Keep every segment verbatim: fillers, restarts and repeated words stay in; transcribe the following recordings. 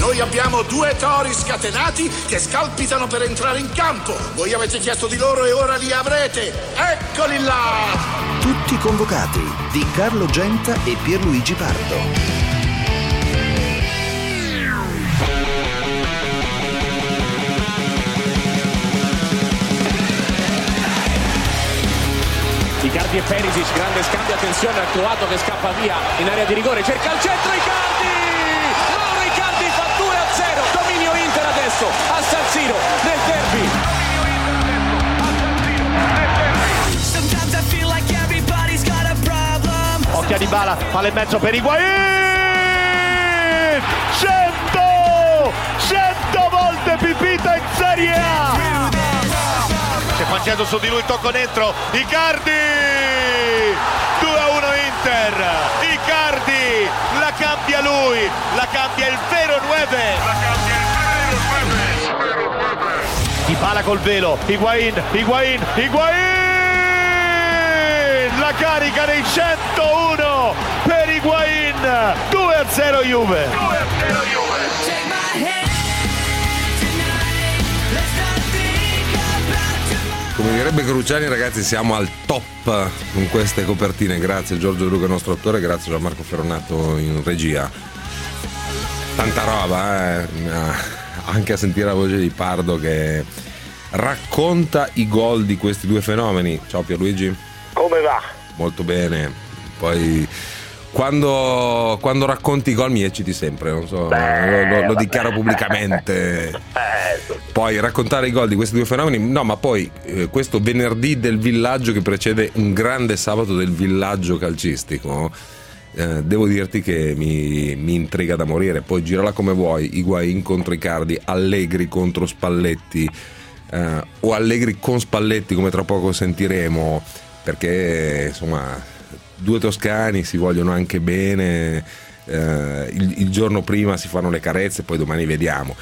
Noi abbiamo due tori scatenati che scalpitano per entrare in campo. Voi avete chiesto di loro e ora li avrete. Eccoli là! Tutti convocati di Carlo Genta e Pierluigi Pardo. Icardi e Perisic, grande scambio, attenzione, ha trovato che scappa via in area di rigore, cerca il centro, Icardi! Mauro Icardi fa due a zero, dominio Inter adesso a San Siro nel derby. Occhio a Dybala, palla in mezzo per Higuain! cento! cento volte pipita in Serie A! C'è Fancedo su di lui, tocco dentro, Icardi! due a uno Inter, Icardi la cambia lui, la cambia il vero nove. La cambia il vero nove. Dybala col velo, Higuain, Higuain, Higuain! La carica dei centouno per Higuain, due a zero Juve. due a zero Juve. Come direbbe Cruciani, ragazzi, siamo al top con queste copertine. Grazie Giorgio Luca, nostro attore, grazie Gianmarco Ferronato in regia. Tanta roba, eh? Anche a sentire la voce di Pardo che racconta i gol di questi due fenomeni. Ciao Pierluigi. Come va? Molto bene. Poi quando, quando racconti i gol mi ecciti sempre, non so, Beh, lo, lo, lo dichiaro pubblicamente. Poi raccontare i gol di questi due fenomeni, no, ma poi eh, questo venerdì del villaggio che precede un grande sabato del villaggio calcistico, eh, devo dirti che mi, mi intriga da morire. Poi girala come vuoi, Higuain contro Icardi, Allegri contro Spalletti, eh, o Allegri con Spalletti come tra poco sentiremo, perché insomma due toscani si vogliono anche bene, eh, il, il giorno prima si fanno le carezze, poi domani vediamo.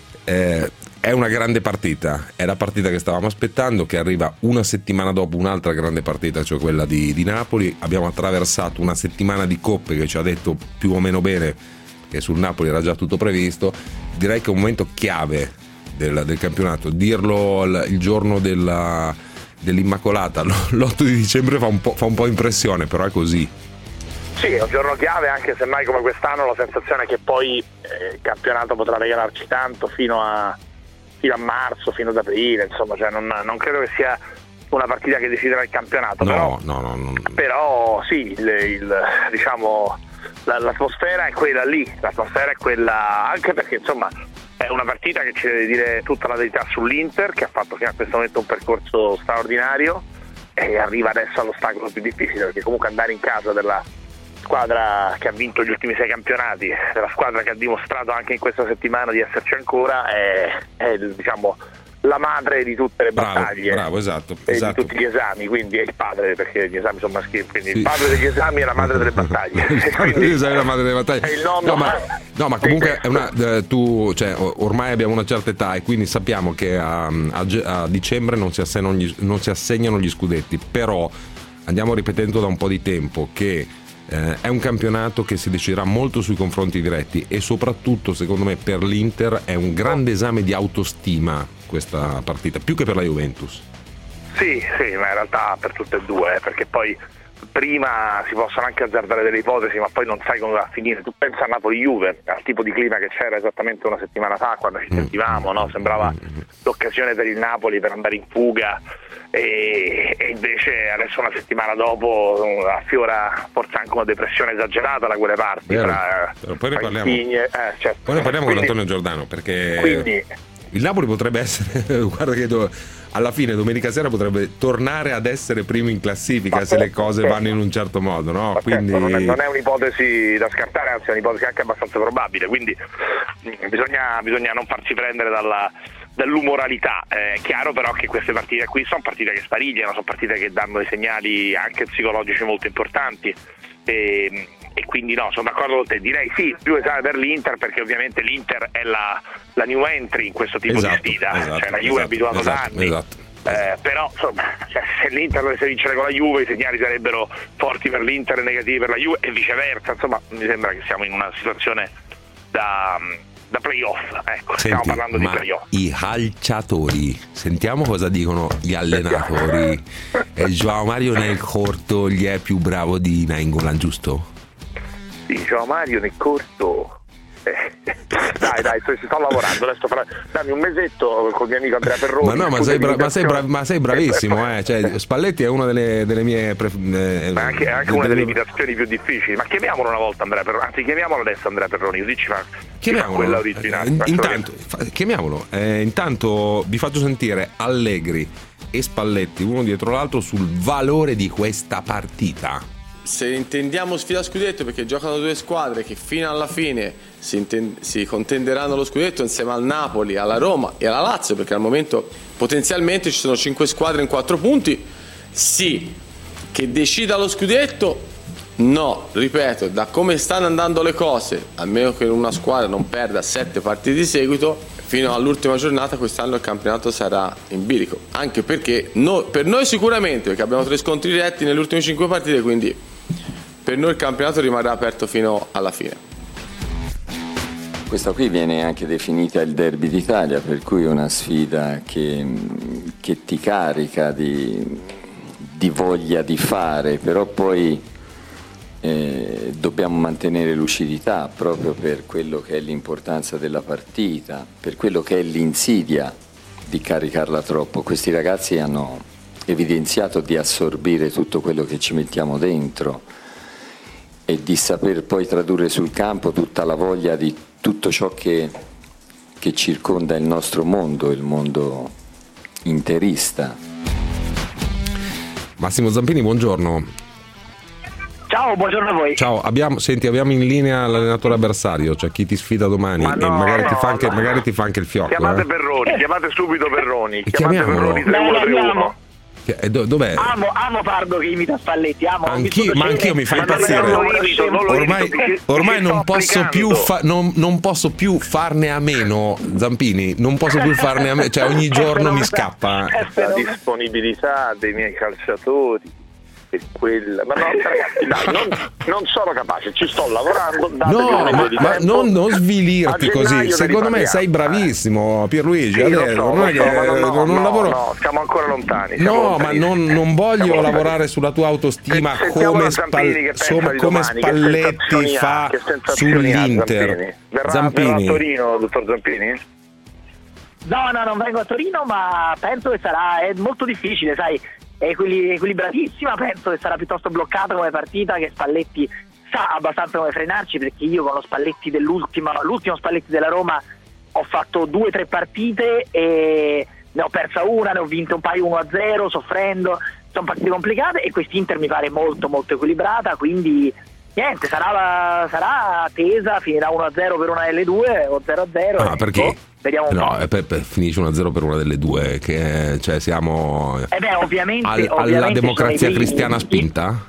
Eh, è una grande partita, è la partita che stavamo aspettando, che arriva una settimana dopo un'altra grande partita, cioè quella di, di Napoli. Abbiamo attraversato una settimana di coppe che ci ha detto più o meno bene che sul Napoli era già tutto previsto. Direi che è un momento chiave del, del campionato. Dirlo il, il giorno della dell'Immacolata, l'otto di dicembre fa un po', fa un po' impressione, però è così. Sì, è un giorno chiave, anche se mai come quest'anno la sensazione è che poi eh, il campionato potrà regalarci tanto fino a, fino a marzo, fino ad aprile, insomma, cioè non, non credo che sia una partita che deciderà il campionato. No, però, no, no, no. Però sì, il, il, diciamo la, l'atmosfera è quella lì, l'atmosfera è quella, anche perché insomma è una partita che ci deve dire tutta la verità sull'Inter, che ha fatto fino a questo momento un percorso straordinario e arriva adesso all'ostacolo più difficile, perché comunque andare in casa della squadra che ha vinto gli ultimi sei campionati, della squadra che ha dimostrato anche in questa settimana di esserci ancora, è, è diciamo la madre di tutte le bravo, battaglie, bravo, esatto, e esatto. di tutti gli esami, quindi è il padre, perché gli esami sono maschili, quindi sì. Il padre degli esami è la madre delle battaglie. Il padre degli esami è la madre delle battaglie. È il nonno. No, ma, no, ma comunque è una, eh, tu, cioè, ormai abbiamo una certa età e quindi sappiamo che a, a, a dicembre non si, assegnano gli, non si assegnano gli scudetti, però andiamo ripetendo da un po' di tempo che Eh, è un campionato che si deciderà molto sui confronti diretti e soprattutto secondo me per l'Inter è un grande esame di autostima questa partita, più che per la Juventus. Sì, sì, ma in realtà per tutte e due, eh, perché poi prima si possono anche azzardare delle ipotesi, ma poi non sai come va a finire. Tu pensa a Napoli-Juve, al tipo di clima che c'era esattamente una settimana fa quando ci sentivamo, no? Sembrava l'occasione per il Napoli per andare in fuga, e, e invece adesso una settimana dopo affiora forse anche una depressione esagerata da quelle parti. Tra, poi ne parliamo, Insigne, eh, certo. poi ne parliamo Quindi, con Antonio Giordano, perché quindi, il Napoli potrebbe essere, guarda che do, alla fine domenica sera potrebbe tornare ad essere primo in classifica se le cose vanno in un certo modo, no? Quindi non, è, non è un'ipotesi da scartare, anzi è un'ipotesi anche abbastanza probabile, quindi bisogna, bisogna non farsi prendere dalla dall'umoralità. È chiaro però che queste partite qui sono partite che sparigliano, sono partite che danno dei segnali anche psicologici molto importanti, e, e quindi no, sono d'accordo con te, direi sì, più esame per l'Inter, perché ovviamente l'Inter è la, la new entry in questo tipo esatto, di sfida, esatto, cioè la Juve esatto, è abituata esatto, da anni, esatto. Eh, però insomma, cioè, se l'Inter dovesse vincere con la Juve i segnali sarebbero forti per l'Inter e negativi per la Juve e viceversa, insomma mi sembra che siamo in una situazione da, da playoff, ecco. Senti, stiamo parlando di ma playoff. I calciatori, sentiamo cosa dicono gli allenatori. E João Mario nel corto gli è più bravo di Nainggolan, giusto? Sì, João Mario nel corto. Eh, dai dai sto, sto lavorando adesso, fra, dammi un mesetto con il mio amico Andrea Perroni. Ma no, ma sei, bra- ma, sei bra- ma sei bravissimo, eh. Cioè, Spalletti è una delle, delle mie pre- eh, ma anche, anche una delle imitazioni più difficili. Ma chiamiamolo una volta Andrea Perroni, anzi chiamiamolo adesso Andrea Perroni, così ci fa, ci fa quella originale. Eh, intanto, fa- chiamiamolo eh, intanto vi faccio sentire Allegri e Spalletti uno dietro l'altro sul valore di questa partita. Se intendiamo sfida scudetto, perché giocano due squadre che fino alla fine si, intend- si contenderanno lo scudetto insieme al Napoli, alla Roma e alla Lazio, perché al momento potenzialmente ci sono cinque squadre in quattro punti, sì. Che decida lo scudetto, no, ripeto, da come stanno andando le cose, almeno che una squadra non perda sette partite di seguito, fino all'ultima giornata quest'anno il campionato sarà in bilico, anche perché no, per noi sicuramente, perché abbiamo tre scontri diretti nelle ultime cinque partite, quindi per noi il campionato rimarrà aperto fino alla fine. Questa qui viene anche definita il derby d'Italia, per cui è una sfida che, che ti carica di, di voglia di fare, però poi eh, dobbiamo mantenere lucidità proprio per quello che è l'importanza della partita, per quello che è l'insidia di caricarla troppo. Questi ragazzi hanno evidenziato di assorbire tutto quello che ci mettiamo dentro e di saper poi tradurre sul campo tutta la voglia di tutto ciò che, che circonda il nostro mondo, il mondo interista. Massimo Zampini, buongiorno. Ciao, buongiorno a voi. Ciao, abbiamo, senti, abbiamo in linea l'allenatore avversario, cioè chi ti sfida domani Ma no, e magari, no, ti fa anche, no. magari ti fa anche il fiocco. Chiamate eh. Perroni, chiamate subito Perroni, chiamate Chiamiamolo. Perroni tre uno tre uno. Che- do- Dov'è? Amo, amo Pardo che imita Spalletti, amo. ho Anch'io, vissuto ma scene- anch'io mi fa Ma non impazzire. lo imito, non lo Ormai, imito, ti- ti ormai sto non posso più applicando. fa- non, non posso più farne a meno, Zampini, non posso più farne a meno, cioè ogni giorno mi scappa. La disponibilità dei miei calciatori e quella, ma no, ragazzi, dai, non, non sono capace, ci sto lavorando. datemi un No, mese ma, di ma tempo. non, non A svilirti gennaio così. ne Secondo me riparliamo. sei bravissimo, Pierluigi. Sì, lo adesso, so, non è lo so, che ma no, no, non no, lavoro. no, siamo ancora lontani. siamo No, ma lontanissimi. non, non voglio Siamo lavorare lontani. sulla tua autostima Se- sentiamo come, da Zampini che pensa Spal- di come domani, che Spalletti sensazioni ha, fa che sensazioni ha sull'Inter. Zampini? Verrà, Zampini. verrà a Torino, dottor Zampini? No, no, non vengo a Torino, ma penso che sarà è molto difficile, sai, è equili- equilibratissima, penso che sarà piuttosto bloccata come partita, che Spalletti sa abbastanza come frenarci, perché io con lo Spalletti dell'ultimo, l'ultimo Spalletti della Roma ho fatto due o tre partite e ne ho persa una, ne ho vinto un paio uno a zero, soffrendo, sono partite complicate e quest'Inter mi pare molto molto equilibrata, quindi niente, sarà, sarà tesa, finirà uno a zero per una delle due o zero a zero. Ah, e, perché? boh, vediamo un No, po'. è per, per, finisce uno a zero per una delle due, che cioè siamo Eh beh, ovviamente, al- ovviamente alla democrazia sono i primi. cristiana spinta.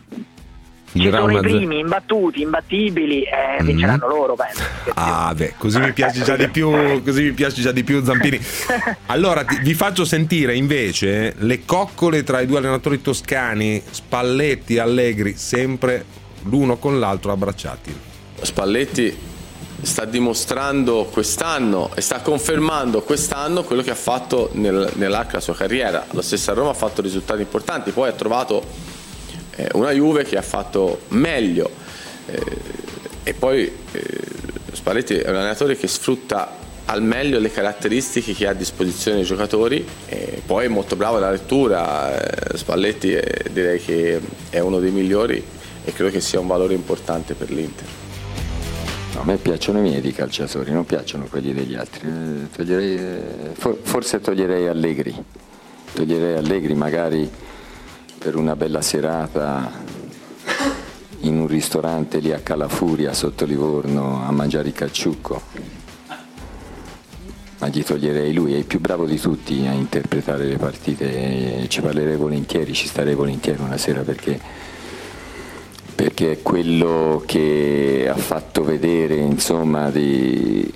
Ci Finirà sono i uno a zero. primi imbattuti, imbattibili, eh, vinceranno loro, penso. Ah, beh, così mi piace già di più, così mi piace già di più Zampini. Allora ti- vi faccio sentire invece le coccole tra i due allenatori toscani, Spalletti e Allegri, sempre l'uno con l'altro abbracciati. Spalletti sta dimostrando quest'anno e sta confermando quest'anno quello che ha fatto nel, nell'arco della sua carriera. Lo stesso a Roma ha fatto risultati importanti, poi ha trovato eh, una Juve che ha fatto meglio eh, e poi eh, Spalletti è un allenatore che sfrutta al meglio le caratteristiche che ha a disposizione i giocatori e poi è molto bravo alla lettura. eh, Spalletti è, direi che è uno dei migliori e credo che sia un valore importante per l'Inter. No, a me piacciono i miei di calciatori, non piacciono quelli degli altri. Eh, toglierei, eh, for- forse toglierei Allegri, toglierei Allegri magari per una bella serata in un ristorante lì a Calafuria sotto Livorno a mangiare il calciucco. Ma gli toglierei lui, è il più bravo di tutti a interpretare le partite, ci parlerei volentieri, ci starei volentieri una sera perché, perché è quello che ha fatto vedere insomma di,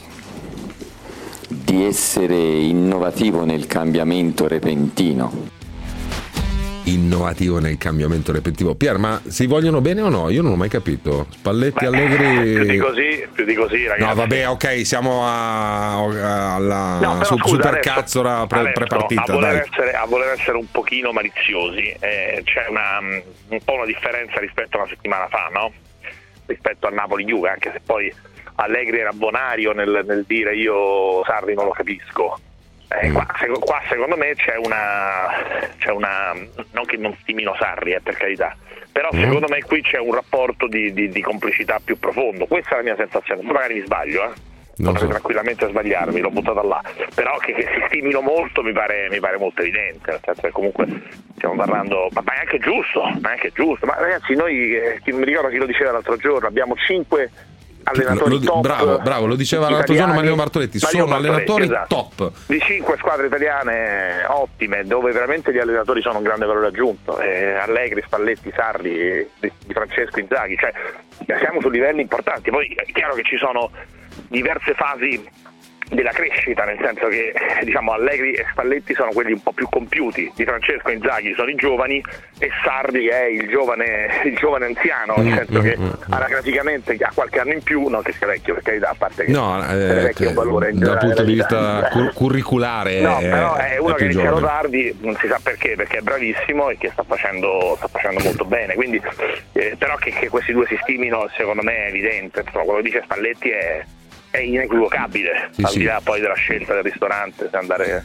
di essere innovativo nel cambiamento repentino. innovativo nel cambiamento repetitivo. Pier, ma si vogliono bene o no? Io non ho mai capito. Spalletti, Beh, Allegri. Più di così, più di così, ragazzi. No, vabbè, ok, siamo a, alla no, su, scusa, supercazzola pre, pre-partita. A voler, dai. essere, a voler essere un pochino maliziosi, eh, c'è una, un po' una differenza rispetto a una settimana fa, no? Rispetto a Napoli-Juve, anche se poi Allegri era bonario nel, nel dire io Sarri non lo capisco. Eh, qua, qua secondo me c'è una, c'è una non che non stimino Sarri, eh, per carità, però mm. secondo me qui c'è un rapporto di, di, di complicità più profondo. Questa è la mia sensazione, poi magari mi sbaglio, eh. potrei so. tranquillamente sbagliarmi, l'ho buttata là, però che, che si stimino molto mi pare, mi pare molto evidente, nel senso che comunque stiamo parlando, ma, ma è anche giusto, ma è anche giusto, ma ragazzi noi, eh, chi, non mi ricordo chi lo diceva l'altro giorno, abbiamo cinque allenatori lo, top, bravo, bravo, lo diceva l'altro giorno Mario Bartoletti, Mario sono Bartoletti, allenatori esatto. top Di cinque squadre italiane ottime, dove veramente gli allenatori sono un grande valore aggiunto, eh, Allegri, Spalletti, Sarri, di, di Francesco, Inzaghi, cioè siamo su livelli importanti. Poi è chiaro che ci sono diverse fasi della crescita, nel senso che diciamo Allegri e Spalletti sono quelli un po' più compiuti, di Francesco e Inzaghi sono i giovani e Sarri è il giovane il giovane anziano, nel senso che anagraficamente ha qualche anno in più, non che sia vecchio, per carità, a parte che no, eh, vecchio è un valore in dal punto di vista cur- curriculare no, è, però è uno è che ha iniziato giovane. tardi, non si sa perché, perché è bravissimo e che sta facendo sta facendo molto bene, quindi eh, però che, che questi due si stimino secondo me è evidente. Insomma, quello che dice Spalletti è è inequivocabile, sì, al di là sì. poi della scelta del ristorante, se andare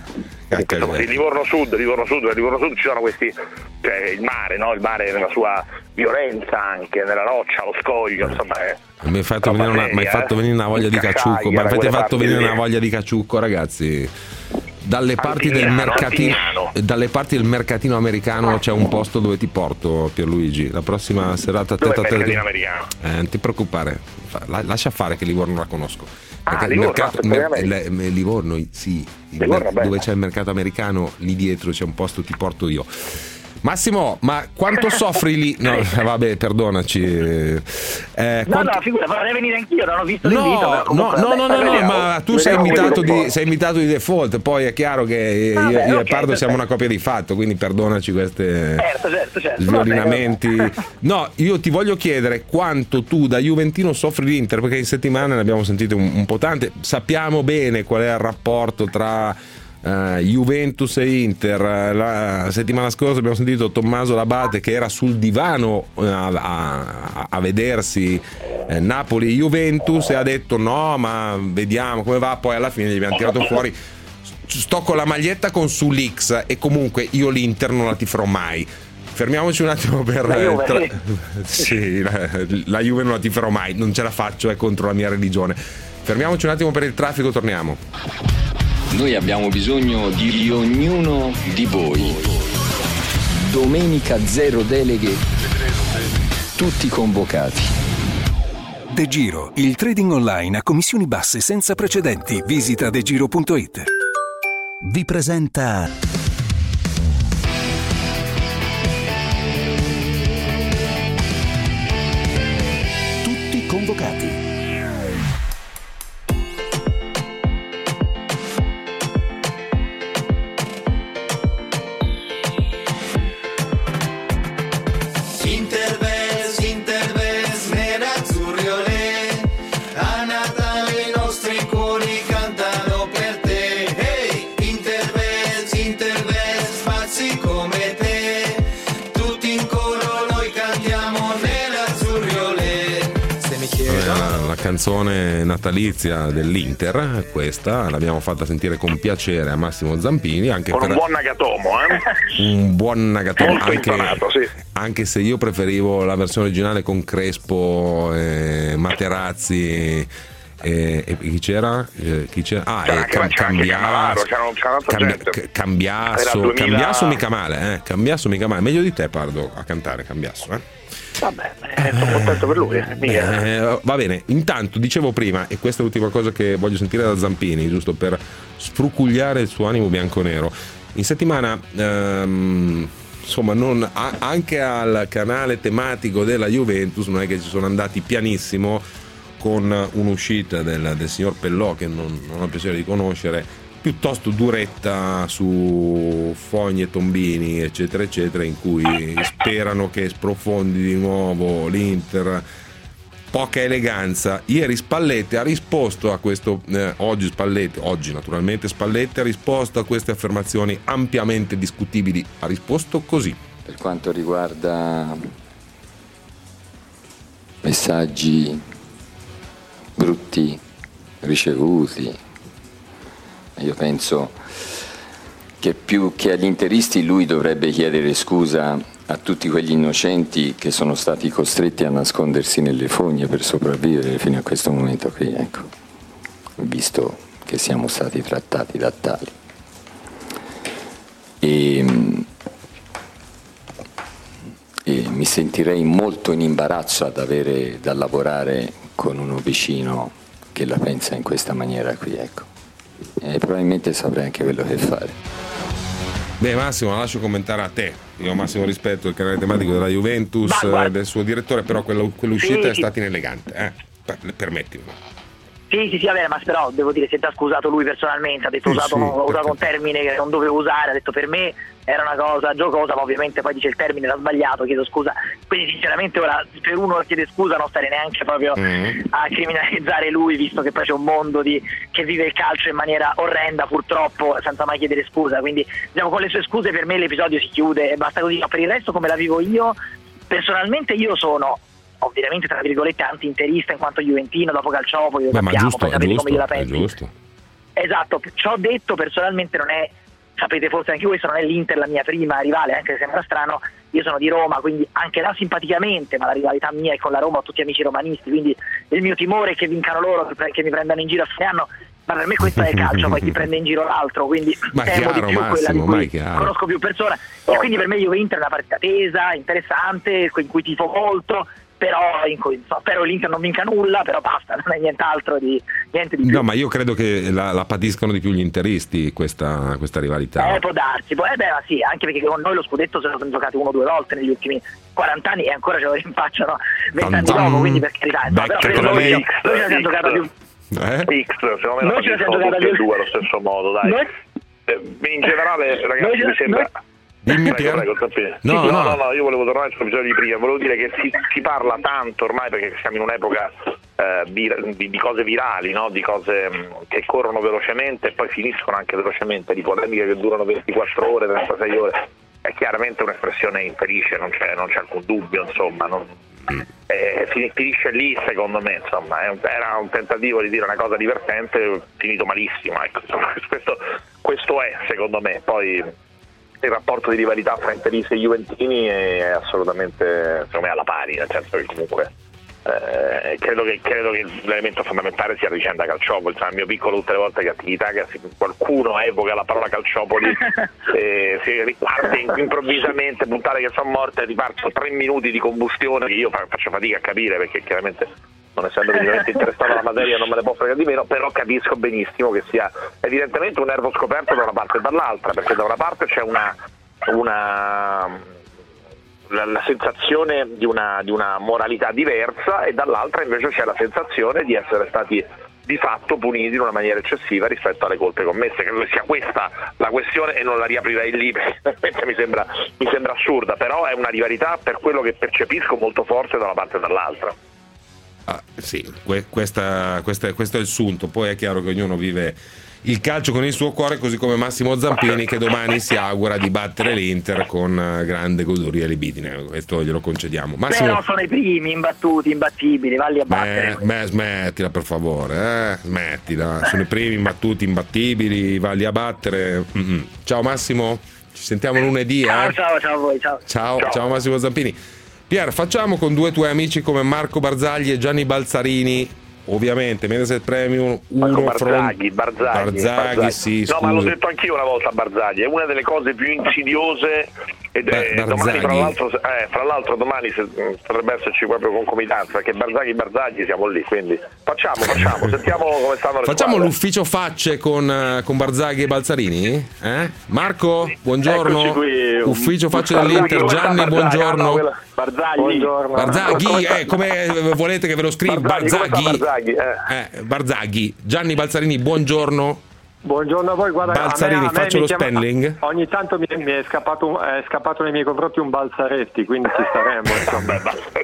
eh, Livorno Sud, Livorno Sud, Livorno Sud ci sono questi, cioè il mare, no? Il mare nella sua violenza anche, nella roccia, lo scoglio, insomma è mi hai fatto, venire una, seria, hai fatto venire una voglia eh? di caciucco, ma avete fatto venire lì. una voglia di caciucco, ragazzi. Dalle parti, Antignano, del mercatino, Antignano. dalle parti del mercatino americano c'è un posto dove ti porto, Pierluigi. La prossima serata dove testa è il a te. mercatino americano? Eh, non ti preoccupare, La, lascia fare che Livorno la conosco. Perché Ah, il Livorno, mercato, no, mer- le- me- Livorno, sì, il Livorno, mer- dove beh. c'è il mercato americano, lì dietro c'è un posto, ti porto io. Massimo, ma quanto soffri lì? No, vabbè, perdonaci. Eh, no, quanto... no, figura, vorrei venire anch'io, non ho visto No, l'invito. no, Comunque, no, vabbè, no, no, no, vediamo. ma tu sei Vediamo invitato, quello di, che sei invitato di default, poi è chiaro che Vabbè, io, io ok, e Pardo siamo perfetto. una coppia di fatto, quindi perdonaci queste Certo, certo, certo. sviolinamenti. Vabbè, No, io ti voglio chiedere quanto tu da juventino soffri l'Inter, perché in settimana ne abbiamo sentite un, un po' tante, sappiamo bene qual è il rapporto tra Uh, Juventus e Inter. La settimana scorsa abbiamo sentito Tommaso Labate che era sul divano uh, a, a, a vedersi eh, Napoli e Juventus e ha detto no, ma vediamo come va, poi alla fine gli abbiamo tirato fuori sto con la maglietta con sull'X e comunque io l'Inter non la tiferò mai. Fermiamoci un attimo per La Juve, tra... sì. sì, la, la Juve non la tiferò mai, non ce la faccio, è contro la mia religione. Fermiamoci un attimo per il traffico, torniamo. Noi abbiamo bisogno di ognuno di voi. Domenica zero deleghe, tutti convocati. De Giro, il trading online a commissioni basse senza precedenti. Visita degiro punto it. Vi presenta Tutti convocati. Interbes, Interbes, nerazzurri olè, a Natale i nostri cuori cantano per te. Hey, Interbes, Interbes, spazi come te, tutti in coro noi cantiamo nerazzurri olè. Se mi chiedono La canzone natalizia dell'Inter, questa l'abbiamo fatta sentire con piacere a Massimo Zampini, anche Con per un buon Nagatomo, eh? un buon Nagatomo, Molto anche, intonato, sì. anche se io preferivo la versione originale con Crespo, eh, Materazzi e, e chi c'era? Eh, chi c'era? Ah, C'era e anche- Cam- c'era anche Cambiasso, Cannavaro, c'era un- c'era tanta Cambia- gente. C- Era Cambiasso, duemila Cambiasso mica male, eh? Cambiasso mica male, meglio di te Pardo a cantare Cambiasso, eh? Vabbè, eh, sono contento per lui. eh, mica. Eh, va bene, intanto dicevo prima, e questa è l'ultima cosa che voglio sentire da Zampini, giusto per sfrucugliare il suo animo bianconero. In settimana, ehm, insomma, non, a, anche al canale tematico della Juventus non è che ci sono andati pianissimo, con un'uscita del, del signor Pellò, che non, non ho il piacere di conoscere, piuttosto duretta su Fogni e Tombini, eccetera eccetera, in cui sperano che sprofondi di nuovo l'Inter. Poca eleganza. Ieri Spalletti ha risposto a questo, eh, oggi Spalletti, oggi naturalmente Spalletti ha risposto a queste affermazioni ampiamente discutibili. Ha risposto così. Per quanto riguarda messaggi brutti ricevuti, io penso che più che agli interisti lui dovrebbe chiedere scusa a tutti quegli innocenti che sono stati costretti a nascondersi nelle fogne per sopravvivere fino a questo momento qui, ecco, visto che siamo stati trattati da tali. E, e mi sentirei molto in imbarazzo ad avere da lavorare con uno vicino che la pensa in questa maniera qui, ecco. E probabilmente saprei anche quello che fare. Beh, Massimo, la lascio commentare a te. Io ho massimo rispetto del canale tematico della Juventus, Ma, del suo direttore, però quello, quell'uscita sì, è sì. stata inelegante, eh? Per, permettimi. Sì, sì, sì, vabbè, ma però devo dire, si è già scusato lui personalmente, ha detto Sì, usato, sì, ho usato perché- un termine che non dovevo usare, ha detto per me era una cosa giocosa, ma ovviamente poi dice il termine era sbagliato, chiedo scusa. Quindi sinceramente ora per uno che chiede scusa non stare neanche proprio Mm. a criminalizzare lui, visto che poi c'è un mondo di, che vive il calcio in maniera orrenda purtroppo, senza mai chiedere scusa. Quindi diciamo, con le sue scuse per me l'episodio si chiude e basta così. Ma per il resto come la vivo io, personalmente io sono ovviamente tra virgolette anti-interista in quanto juventino, dopo Calciopoli, lo Beh, ma sappiamo, giusto, poi è sapete giusto, come io la è penso. giusto. Esatto, ciò detto personalmente non è, sapete forse anche questo, non è l'Inter la mia prima rivale, anche se sembra strano, io sono di Roma, quindi anche là simpaticamente, ma la rivalità mia è con la Roma, ho tutti amici romanisti, quindi il mio timore è che vincano loro, che, pre- che mi prendano in giro a fine anno, ma per me questo è calcio, poi chi prende in giro l'altro, quindi Ma è temo chiaro, di più quella Massimo, di ma è cui chiaro. conosco più persone, e quindi per me Juve-Inter è una partita tesa, interessante, in cui tifo molto, però in cui, insomma, spero l'Inter non vinca nulla, però basta, non è nient'altro di, niente di più. No, ma io credo che la, la patiscano di più gli interisti questa, questa rivalità. Eh, può darsi, può, eh beh, ma sì, anche perché con noi lo scudetto se lo sono giocati uno o due volte negli ultimi quaranta anni e ancora ce lo rinfacciano vent'anni Tam tam. dopo, quindi per carità, no, però Becca per con noi, la noi ce la siamo giocata più. Eh? X, secondo me la Noi ce la siamo capiscono giocata tutti e più. due allo stesso modo, dai. Noi- Eh, in generale, ragazzi, Noi ce- mi sembra... noi- Dimmi, Prego, Pier. prego, Zampini. No, no, no. no, no, io volevo tornare sull'episodio di prima, volevo dire che si, si parla tanto ormai perché siamo in un'epoca eh, vir- di, di cose virali, no? Di cose mh, che corrono velocemente e poi finiscono anche velocemente, di polemiche che durano ventiquattro ore, trentasei ore. È chiaramente un'espressione infelice, non c'è, non c'è alcun dubbio, insomma, non, eh, fin- finisce lì secondo me, insomma, è un, era un tentativo di dire una cosa divertente, finito malissimo, ecco, insomma, questo, questo è secondo me, poi il rapporto di rivalità fra interisti e juventini è assolutamente, secondo me, alla pari, nel senso che comunque eh, credo, che, credo che l'elemento fondamentale sia la vicenda Calciopoli. Cioè, il mio piccolo, tutte le volte che attività che qualcuno evoca la parola Calciopoli eh, si riparte improvvisamente, puntate che sono morte, ripartono tre minuti di combustione che io faccio fatica a capire, perché chiaramente non essendo minimamente interessato alla materia non me ne può fregare di meno, però capisco benissimo che sia evidentemente un nervo scoperto da una parte e dall'altra, perché da una parte c'è una, una la, la sensazione di una, di una moralità diversa e dall'altra invece c'è la sensazione di essere stati di fatto puniti in una maniera eccessiva rispetto alle colpe commesse. Credo che sia questa la questione e non la riaprirei lì perché mi sembra, mi sembra assurda, però è una rivalità, per quello che percepisco, molto forte da una parte e dall'altra. Ah, sì, que- questa, questa- questo è il sunto. Poi è chiaro che ognuno vive il calcio con il suo cuore, così come Massimo Zampini, che domani si augura di battere l'Inter con eh, grande goduria e libidine. Questo glielo concediamo. Massimo, Però sono i primi, imbattuti, imbattibili, valli a battere. beh, beh, smettila per favore, eh? Smettila. Sono i primi, imbattuti, imbattibili, valli a battere. Mm-mm. Ciao Massimo, ci sentiamo lunedì. Ciao, eh? ciao, ciao a voi, ciao. Ciao, ciao Massimo Zampini. Pier, facciamo con due tuoi amici come Marco Barzagli e Gianni Balzarini, ovviamente Mediaset Premium, uno Barzaghi, front... Barzaghi, Barzaghi, sì, no, ma l'ho scusa. detto anch'io una volta a Barzagli, è una delle cose più insidiose ed è, Bar- domani fra Barzaghi. l'altro, eh, fra l'altro domani se, mh, potrebbe esserci proprio concomitanza, perché Barzaghi Barzagli siamo lì, quindi facciamo, facciamo, sentiamo come stanno le Facciamo squadre. l'ufficio facce con, eh, con Barzaghi e Balzarini? Eh? Marco, buongiorno. Eccoci qui. Ufficio facce Barzaghi, dell'Inter. come sta Gianni, Barzaghi? buongiorno. Ah, no, quella- Barzagli. Buongiorno. Barzaghi, Come sta- eh, come volete che ve lo scriva? Barzaghi, come sta Barzaghi. Barzaghi? Eh. Eh, Barzaghi. Gianni Balzarini, buongiorno. Buongiorno a voi, guarda, Balzarini, a me, a me faccio mi lo chiama, spelling? ogni tanto mi, mi è, scappato, è scappato nei miei confronti un Balzaretti, quindi ci staremo, insomma.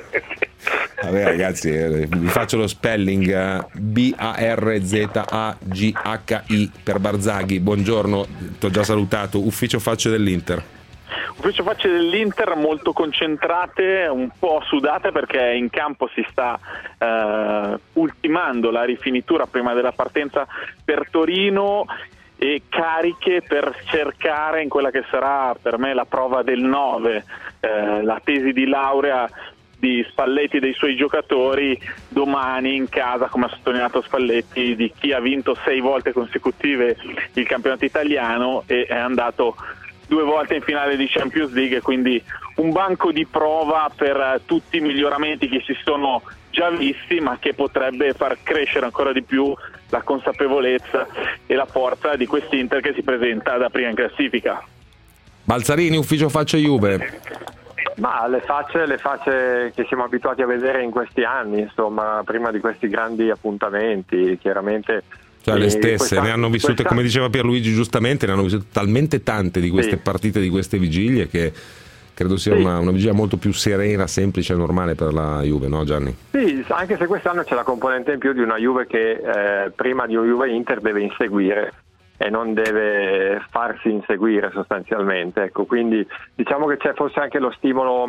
Vabbè ragazzi, eh, vi faccio lo spelling, eh, B A R Z A G H I per Barzaghi. Buongiorno, ti ho già salutato. Ufficio facce dell'Inter. Ufficio facce dell'Inter molto concentrate, un po' sudate perché in campo si sta eh, ultimando la rifinitura prima della partenza per Torino, e cariche per cercare in quella che sarà per me la prova del nove, eh, la tesi di laurea di Spalletti e dei suoi giocatori domani in casa, come ha sottolineato Spalletti, di chi ha vinto sei volte consecutive il campionato italiano e è andato due volte in finale di Champions League, quindi un banco di prova per tutti i miglioramenti che si sono già visti, ma che potrebbe far crescere ancora di più la consapevolezza e la forza di quest'Inter che si presenta da prima in classifica. Balzarini, ufficio facce Juve. Ma le facce, le facce che siamo abituati a vedere in questi anni, insomma, prima di questi grandi appuntamenti, chiaramente. Cioè le stesse, ne hanno vissute, come diceva Pierluigi giustamente, ne hanno vissute talmente tante di queste sì. partite, di queste vigilie, che credo sia sì. una, una vigilia molto più serena, semplice e normale per la Juve, no Gianni? Sì, anche se quest'anno c'è la componente in più di una Juve che eh, prima di un Juve-Inter deve inseguire e non deve farsi inseguire sostanzialmente, ecco, quindi diciamo che c'è forse anche lo stimolo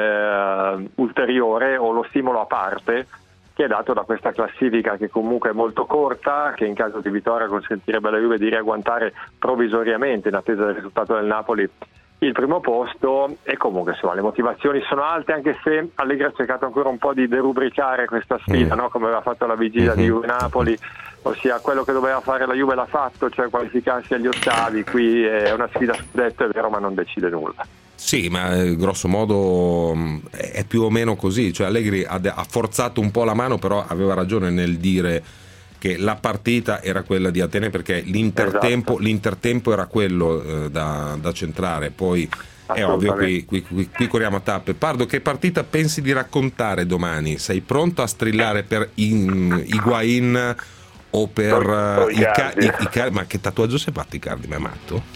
eh, ulteriore o lo stimolo a parte che è dato da questa classifica che comunque è molto corta, che in caso di vittoria consentirebbe alla Juve di riagguantare provvisoriamente, in attesa del risultato del Napoli, il primo posto. E comunque insomma le motivazioni sono alte, anche se Allegri ha cercato ancora un po' di derubricare questa sfida, mm. no? Come aveva fatto la vigilia mm-hmm. di Juve-Napoli, ossia quello che doveva fare la Juve l'ha fatto, cioè qualificarsi agli ottavi. Qui è una sfida scudetto, è vero, ma non decide nulla. Sì, ma eh, grosso modo è più o meno così, cioè Allegri ha, ha forzato un po' la mano, però aveva ragione nel dire che la partita era quella di Atene, perché l'intertempo, esatto. l'intertempo era quello eh, da, da centrare. Poi è ovvio, qui, qui, qui, qui corriamo a tappe. Pardo, che partita pensi di raccontare domani? Sei pronto a strillare per in, Higuain o per uh, Icardi? I, Icardi? Ma che tatuaggio si è fatto Icardi? Ma è matto?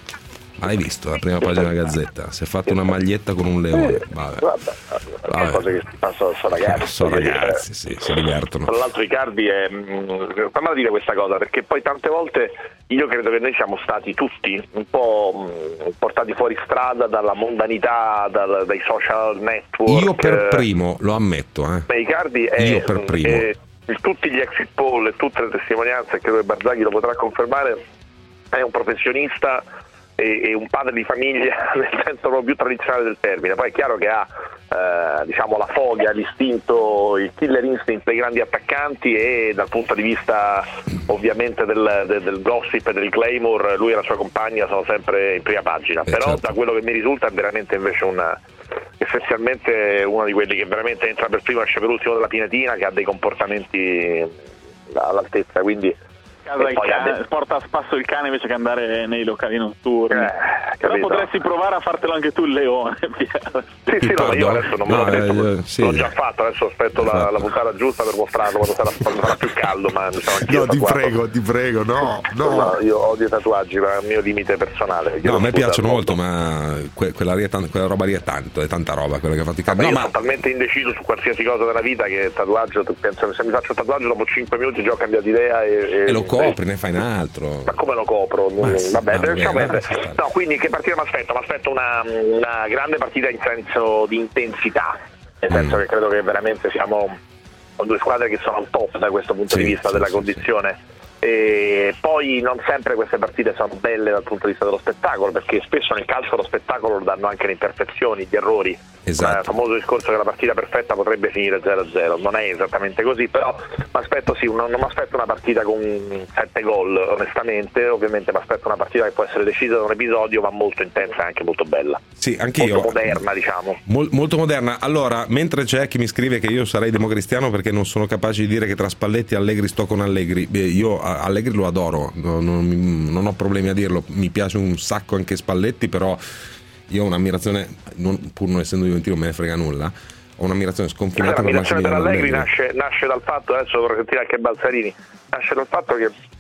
Ma l'hai visto la prima pagina della Gazzetta? Si è fatto una maglietta con un leone. Vabbè. Vabbè. Cose che passano, sono ragazzi. Sono ragazzi, sì, si divertono. Tra l'altro Icardi è. Fammela dire questa cosa, perché poi tante volte io credo che noi siamo stati tutti un po' portati fuori strada dalla mondanità, dal, dai social network. Io per primo, lo ammetto. Eh. Beh, Icardi è. Io per primo. È, tutti gli exit poll e tutte le testimonianze, credo che Barzaghi lo potrà confermare, è un professionista e un padre di famiglia nel senso proprio più tradizionale del termine. Poi è chiaro che ha eh, diciamo la foglia, l'istinto, il killer instinct dei grandi attaccanti, e dal punto di vista ovviamente del, del, del gossip e del glamour lui e la sua compagna sono sempre in prima pagina, eh, però certo. Da quello che mi risulta è veramente invece una essenzialmente uno di quelli che veramente entra per primo e esce per ultimo della pinetina, che ha dei comportamenti all'altezza, quindi Il cane, porta a spasso il cane invece che andare nei locali notturni. Eh, però potresti provare a fartelo anche tu il leone. Sì, sì, no, io adesso non me l'ho no, detto, eh, sì. L'ho già fatto, adesso aspetto la, la puntata giusta per mostrarlo quando sarà, quando sarà più caldo, ma diciamo no, ti prego, ti prego, no, no. no io odio i tatuaggi, ma è il mio limite personale. No, a me piacciono molto, ma que- quella, t- quella roba lì è tanto, è tanta roba quella che ha fatto i cani. No, io ma... sono talmente indeciso su qualsiasi cosa della vita che il tatuaggio, penso che se mi faccio il tatuaggio dopo cinque minuti già ho cambiato idea e, e, e lo copri, ne fai un altro. Ma come lo copro? Ma vabbè, sì, vabbè, vabbè, diciamo, vabbè, no, quindi che partita mi aspetto? Mi aspetto una, una grande partita in senso di intensità, nel senso mm. che credo che veramente siamo due squadre che sono al top da questo punto sì, di vista sì, della sì, condizione. Sì. E poi non sempre queste partite sono belle dal punto di vista dello spettacolo, perché spesso nel calcio lo spettacolo lo danno anche le imperfezioni, gli errori. Esatto. Il famoso discorso che la partita perfetta potrebbe finire zero a zero, non è esattamente così, però mi aspetto sì, non mi aspetto una partita con sette gol onestamente, ovviamente mi aspetto una partita che può essere decisa da un episodio, ma molto intensa e anche molto bella. Sì, anche io. Molto moderna, diciamo. Mol, molto moderna. Allora, mentre c'è chi mi scrive che io sarei democristiano perché non sono capace di dire che tra Spalletti e Allegri sto con Allegri, beh, io Allegri lo adoro, non, non, non ho problemi a dirlo, mi piace un sacco anche Spalletti, però io ho un'ammirazione, non, pur non essendo juventino me ne frega nulla, ho un'ammirazione sconfinata per Massimiliano Allegri. Nasce, nasce dal fatto, adesso vorrei sentire anche Balzarini, nasce dal fatto che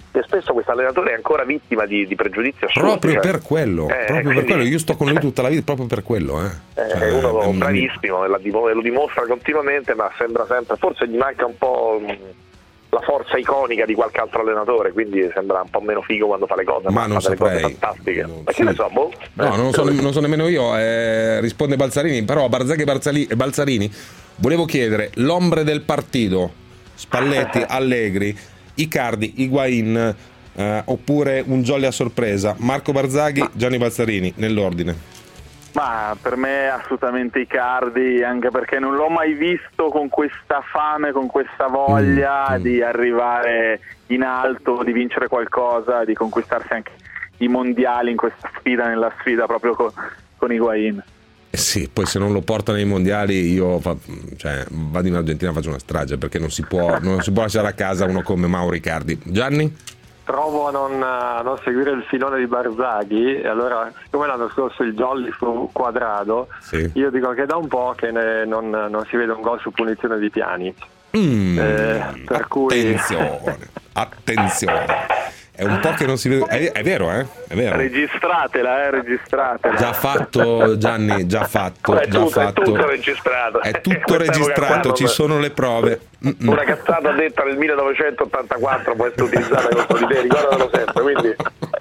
e spesso questo allenatore è ancora vittima di, di pregiudizi assurdi. Proprio cioè. per quello, eh, proprio quindi, per quello. Io sto con lui tutta la vita proprio per quello. Eh. Eh, cioè, è uno è un... bravissimo e, la, e lo dimostra continuamente, ma sembra sempre, forse gli manca un po' mh, la forza iconica di qualche altro allenatore, quindi sembra un po' meno figo quando fa le cose, ma, ma non fa delle saprei. cose fantastiche. No, ma sì. che ne so, boh? No, eh, non so, non so nemmeno io, eh, risponde Balzarini, però a Barzaghi e Barzali- e Balzarini volevo chiedere l'ombre del partito, Spalletti, Allegri, Icardi, Higuain, eh, oppure un jolly a sorpresa, Marco Barzaghi, Gianni Balzarini, nell'ordine. Ma per me assolutamente Icardi, anche perché non l'ho mai visto con questa fame, con questa voglia mm, di arrivare in alto, di vincere qualcosa, di conquistarsi anche i mondiali in questa sfida, nella sfida proprio con, con Higuain. Eh sì, poi se non lo portano ai mondiali io fa, cioè, vado in Argentina e faccio una strage, perché non si può, non si può lasciare a casa uno come Mauro Icardi. Gianni? Provo a non, a non seguire il filone di Barzaghi, e allora, siccome l'anno scorso il jolly fu quadrato, sì. io dico che da un po' che ne, non, non si vede un gol su punizione di Pjanic. Mm, eh, per attenzione, cui... attenzione. È un po' che non si vede. È, è vero, eh? È vero. Registratela, eh, registratela. Già fatto, Gianni, già fatto. È già tutto, fatto. è tutto registrato. È tutto registrato, ci sono le prove. Mm-mm. Una cazzata detta nel millenovecentottantaquattro può essere utilizzata contro di te, ricordatelo sempre. Quindi...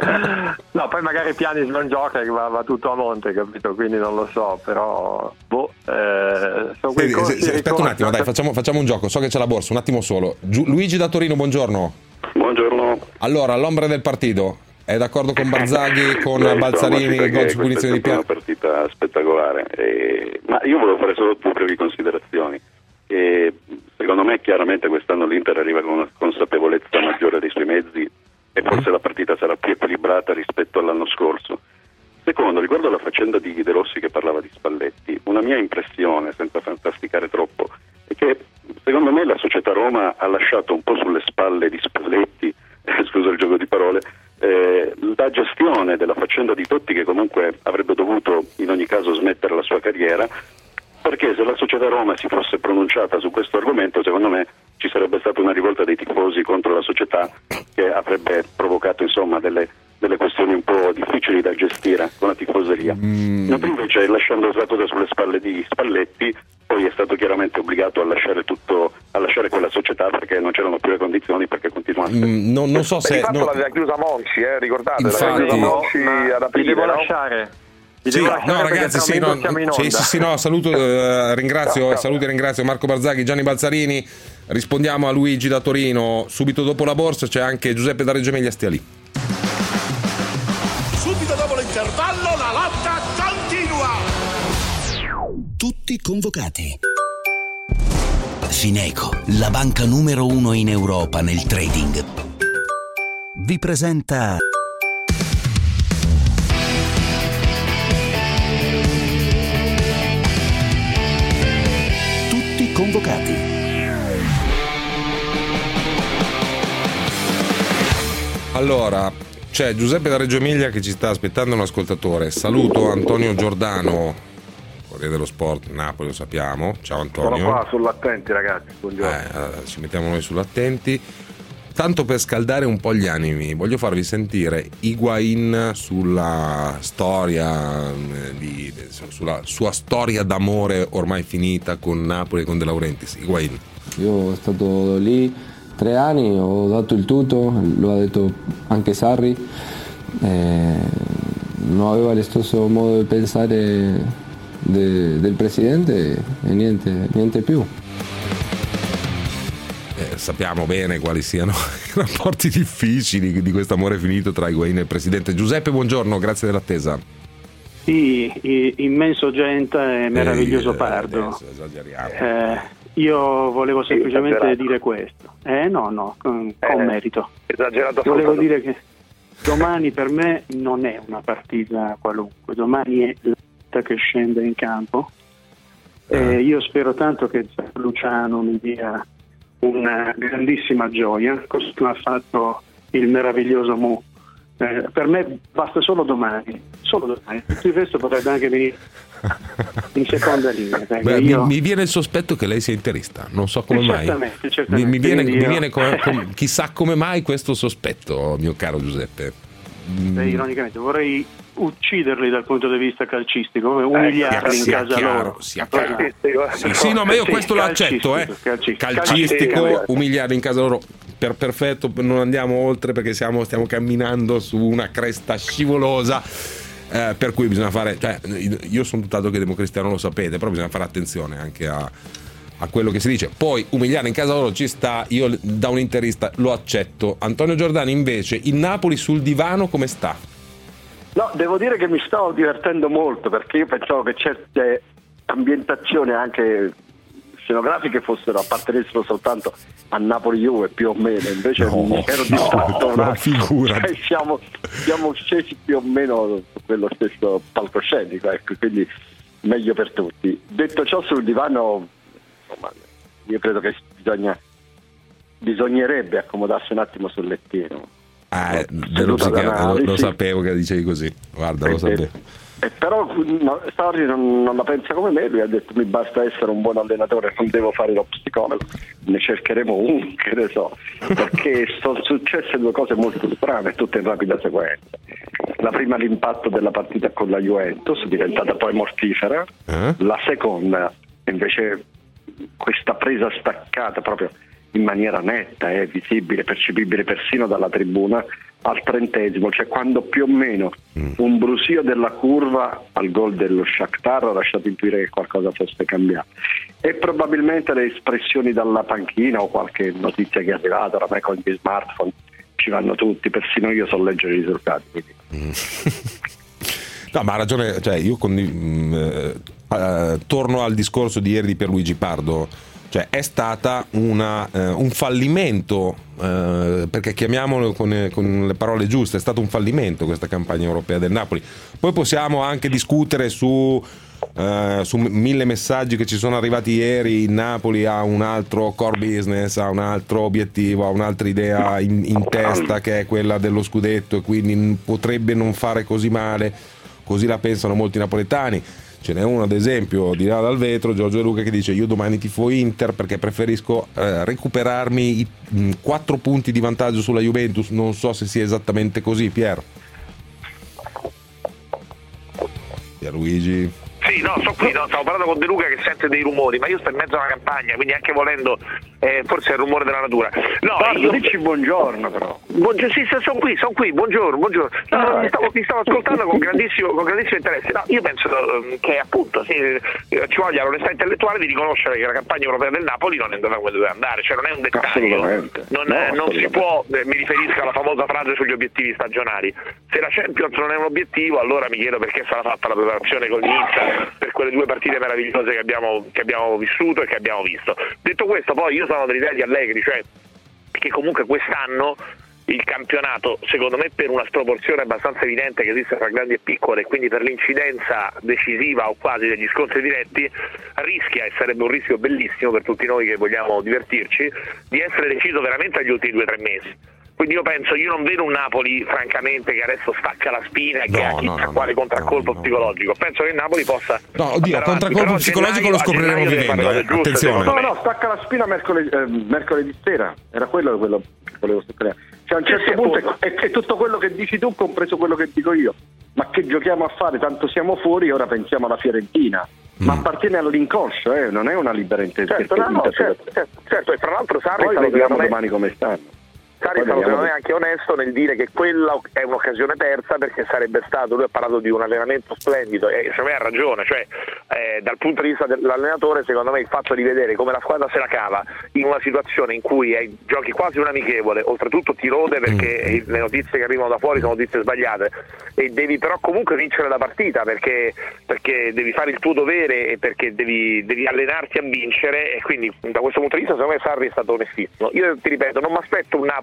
No, poi magari Pjanic non gioca e va, va tutto a monte, capito? Quindi non lo so, però. Boh, eh, sono quei Senti, se, se, aspetta un attimo, dai, facciamo, facciamo un gioco. So che c'è la borsa, un attimo solo. Giu, Luigi da Torino, buongiorno. Buongiorno. Allora, l'ombre del partito, è d'accordo con Barzaghi, con Beh, Balzarini, insomma, gol su punizione di Pjanic? È una partita spettacolare, e... ma io volevo fare solo due brevi considerazioni. E, secondo me chiaramente quest'anno l'Inter arriva con una consapevolezza maggiore dei suoi mezzi e forse la partita sarà più equilibrata rispetto all'anno scorso. Secondo, riguardo alla faccenda di De Rossi che parlava di Spalletti, una mia impressione, senza fantasticare troppo, è che secondo me la società Roma ha lasciato un po' sulle spalle di Spalletti, eh, scusa il gioco di parole, eh, la gestione della faccenda di Totti, che comunque avrebbe dovuto in ogni caso smettere la sua carriera, perché se la società Roma si fosse pronunciata su questo argomento, secondo me ci sarebbe stata una rivolta dei tifosi contro la società che avrebbe provocato insomma delle, delle questioni un po' difficili da gestire con la tifoseria. Mm. Invece, lasciando la cosa sulle spalle di Spalletti, poi è stato chiaramente obbligato a lasciare tutto, a lasciare quella società perché non c'erano più le condizioni perché continuasse. Mm, no, non so se di fatto no... l'aveva chiusa Monci, eh, ricordate? Infatti, l'aveva chiusa Monci no, ad aprile, devo no? lasciare. Sì, no ragazzi, sì, no, sì, sì, sì, no, saluto, eh, ringrazio, saluto e ringrazio Marco Barzaghi, Gianni Balzarini. Rispondiamo a Luigi da Torino. Subito dopo la borsa c'è anche Giuseppe da Reggio Emilia, stia lì. Subito dopo l'intervallo la lotta continua. Tutti convocati. Fineco, la banca numero uno in Europa nel trading, vi presenta Tutti convocati. Allora, c'è Giuseppe da Reggio Emilia che ci sta aspettando un ascoltatore. Saluto Antonio Giordano, Corriere dello Sport, Napoli, lo sappiamo. Ciao Antonio. Sono qua sull'attenti, ragazzi. Buongiorno. Eh, ci mettiamo noi sull'attenti. Tanto per scaldare un po' gli animi, voglio farvi sentire Higuain sulla storia di, sulla sua storia d'amore ormai finita con Napoli e con De Laurentiis. Higuain. Io sono stato lì tre anni, ho dato il tutto, lo ha detto anche Sarri, eh, non aveva lo stesso modo di pensare de, del presidente e niente, niente più. Eh, sappiamo bene quali siano i rapporti difficili di questo amore finito tra Higuain e il presidente. Giuseppe, buongiorno, grazie dell'attesa. Sì, immenso gente e meraviglioso eh, Pardo. Esageriamo. Eh, io volevo semplicemente esagerato. dire questo. Eh no, no, con, con Eh, merito. Esagerato. Volevo assolutamente. dire che domani per me non è una partita qualunque, domani è la che scende in campo. Eh, io spero tanto che Luciano mi dia una grandissima gioia, così come ha fatto il meraviglioso Mu Eh, per me basta solo domani, solo domani. Tutto il resto potrebbe anche venire in seconda linea. Beh, io... mi, mi viene il sospetto che lei sia interista, non so come eh, mai. Certamente, certamente. Mi, mi viene, Quindi mi io... viene come, come, chissà come mai questo sospetto, mio caro Giuseppe. Beh, ironicamente vorrei ucciderli dal punto di vista calcistico, umiliarli eh, in casa chiaro, loro. Sia chiaro. Sì, sì, no, ma io sì, questo lo accetto, eh. calcistico, calcistico, calcistico. umiliarli in casa loro. Per perfetto, non andiamo oltre perché siamo, stiamo camminando su una cresta scivolosa. Eh, per cui bisogna fare, cioè, io sono tutt'altro che democristiano, lo sapete, però bisogna fare attenzione anche a, a quello che si dice. Poi umiliare in casa loro ci sta, io da un interista lo accetto. Antonio Giordani invece, il Napoli sul divano come sta? No, devo dire che mi stavo divertendo molto, perché io pensavo che certe ambientazioni anche scenografiche fossero appartenessero soltanto a Napoli-Juve più o meno, invece no, mi ero no, distratto no, figurati. cioè, siamo, siamo scesi più o meno su quello stesso palcoscenico, ecco, quindi meglio per tutti. Detto ciò, sul divano insomma, io credo che bisogna bisognerebbe accomodarsi un attimo sul lettino. Ah, lo, lo, lo sapevo che dicevi così, guarda, lo sapevo. Eh, però no, Sarri non, non la pensa come me, lui ha detto mi basta essere un buon allenatore, non devo fare lo psicologo, ne cercheremo uno, che ne so, perché sono successe due cose molto strane, tutte in rapida sequenza. La prima, l'impatto della partita con la Juventus, diventata poi mortifera, eh? La seconda invece questa presa staccata proprio in maniera netta, eh, visibile, percepibile persino dalla tribuna al trentesimo, cioè quando più o meno un brusio della curva al gol dello Shakhtar ha lasciato intuire che qualcosa fosse cambiato, e probabilmente le espressioni dalla panchina o qualche notizia che è arrivata, oramai con gli smartphone ci vanno tutti, persino io so leggere i risultati, quindi. No, ma ha ragione, cioè io con, eh, eh, torno al discorso di ieri di Pierluigi Pardo. Cioè è stata una, eh, un fallimento, eh, perché chiamiamolo con, con le parole giuste, è stato un fallimento questa campagna europea del Napoli. Poi possiamo anche discutere su, eh, su mille messaggi che ci sono arrivati ieri. Il Napoli ha un altro core business, ha un altro obiettivo, ha un'altra idea in, in testa, che è quella dello scudetto, e quindi potrebbe non fare così male, così la pensano molti napoletani. Ce n'è uno ad esempio di là dal vetro, Giorgio De Luca, che dice: io domani tifo Inter perché preferisco eh, recuperarmi i mh, quattro punti di vantaggio sulla Juventus. Non so se sia esattamente così, Pier Pierluigi. Sì, no, sono qui, no, stavo parlando con De Luca che sente dei rumori, ma io sto in mezzo a una campagna, quindi anche volendo eh, forse è il rumore della natura. No, Parlo, io dici buongiorno però. Buongiorno, sì, sono qui, sono qui, buongiorno, buongiorno. No, no, mi, stavo, mi stavo ascoltando con grandissimo, con grandissimo interesse. No, io penso um, che appunto sì, ci voglia l'onestà intellettuale di riconoscere che la campagna europea del Napoli non è andata come doveva andare, cioè non è un dettaglio. Non, no, eh, non si può, eh, mi riferisco alla famosa frase sugli obiettivi stagionali. Se la Champions non è un obiettivo, allora mi chiedo perché sarà fatta la preparazione con l'Inter per quelle due partite meravigliose che abbiamo, che abbiamo vissuto e che abbiamo visto. Detto questo, poi io sono dell'idea di Allegri, cioè che comunque quest'anno il campionato, secondo me, per una sproporzione abbastanza evidente che esiste tra grandi e piccole, e quindi per l'incidenza decisiva o quasi degli scontri diretti, rischia, e sarebbe un rischio bellissimo per tutti noi che vogliamo divertirci, di essere deciso veramente agli ultimi due o tre mesi. Quindi io penso, io non vedo un Napoli francamente che adesso stacca la spina e no, che ha chissà no, quale no, contraccolpo no, psicologico. Penso che il Napoli possa... No, oddio, contraccolpo psicologico lo scopriremo vivendo, eh. Attenzione. No, no, stacca la spina mercoledì, eh, mercoledì sera, era quello, quello che volevo sottolineare. Cioè a un certo punto è, è tutto quello che dici tu, compreso quello che dico io. Ma che giochiamo a fare? Tanto siamo fuori, ora pensiamo alla Fiorentina. Mm. Ma appartiene all'inconscio, eh? Non è una libera interpretazione. Certo, no, no, certo, certo, certo, e tra l'altro Sarri... Poi vediamo domani come stanno. Sarri è stato secondo me anche onesto nel dire che quella è un'occasione persa, perché sarebbe stato, lui ha parlato di un allenamento splendido e secondo me ha ragione, cioè eh, dal punto di vista dell'allenatore secondo me il fatto di vedere come la squadra se la cava in una situazione in cui eh, giochi quasi un amichevole, oltretutto ti rode perché le notizie che arrivano da fuori sono notizie sbagliate, e devi però comunque vincere la partita perché, perché devi fare il tuo dovere e perché devi, devi allenarti a vincere, e quindi da questo punto di vista secondo me Sarri è stato onestissimo. Io ti ripeto, non mi aspetto un Napoli